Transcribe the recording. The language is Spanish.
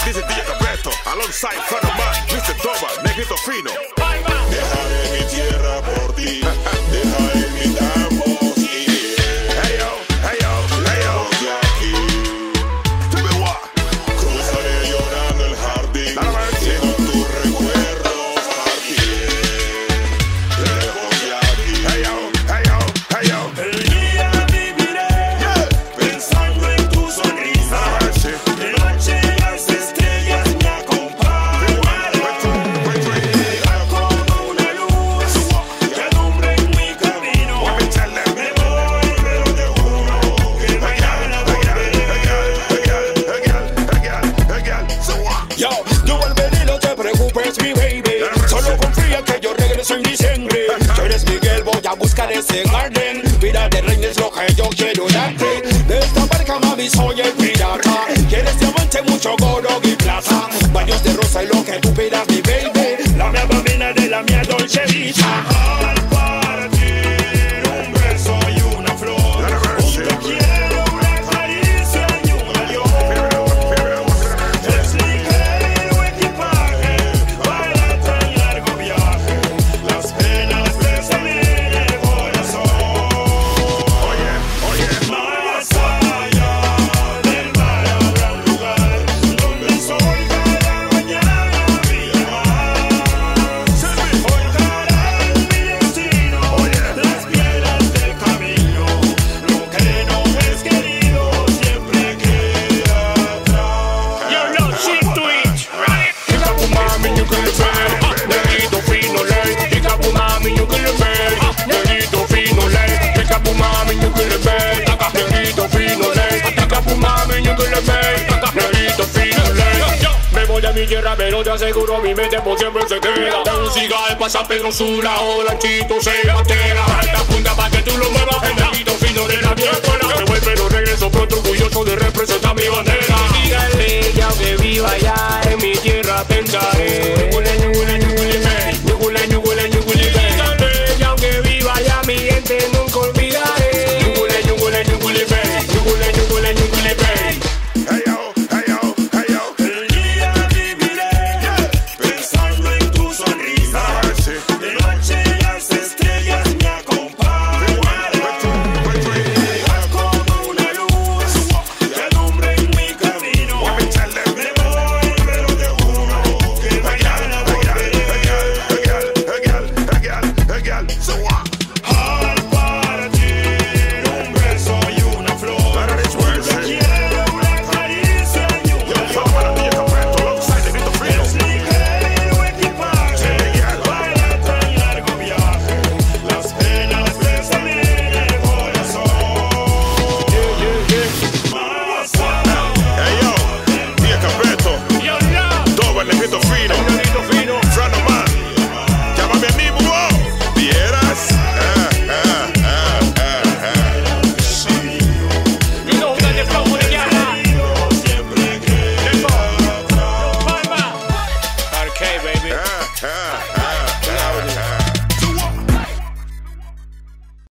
This is DJ Capeto, alongside Fanaman, Mr. Toba, Negrito Fino. Dejaré mi tierra por ti, dejaré mi ambos y Hey yo, hey yo, hey yo. de aquí. Tell me what? Cruzaré llorando el jardín, y con tus recuerdos partiré lejos de aquí. Hey yo, hey yo, hey yo. El día viviré pensando en tu sonrisa. De noche las estrellas me acompañarán. Como una luz que alumbra en mi camino. Me voy, pero te juro que mañana volveré. Yo volveré, no te preocupes, mi baby. Solo confía que yo regreso en diciembre. Tú eres Miguel, voy a buscar ese garden. Vida de reina es lo que yo quiero darte. De esta barca, mami, soy el pirata. Quieres diamante, mucho oro y plata. Baños de rosa y lo que tú pidas, mi baby. La mía bambina de la mía dolce vita. Al partir un beso y una flor, un te quiero, una caricia y un adiós. Es ligero equipaje para tan largo viaje. Las penas pesan en el corazón. Más allá del mar habrá un lugar donde el sol cada mañana brilla más. Forjarán mi destino, las piedras del camino. Lo que no es querido siempre queda atrás. Yo no shit to it. Pick up mami, you can defend. Negrito fino ley. Pick up mami, you can defend. Negrito fino ley. Pick up mami, you can defend. Negrito fino ley. Pick up mami, you can defend. Negrito fino ley. Me voy a mi tierra, pero te aseguro mi mente por siempre se queda. De un cigarro pasa Pedro Sula o Lanchito se batera. Alta punta pa' que tú lo muevas. El negrito fino de la vieja escuela. Me voy pero regreso pronto.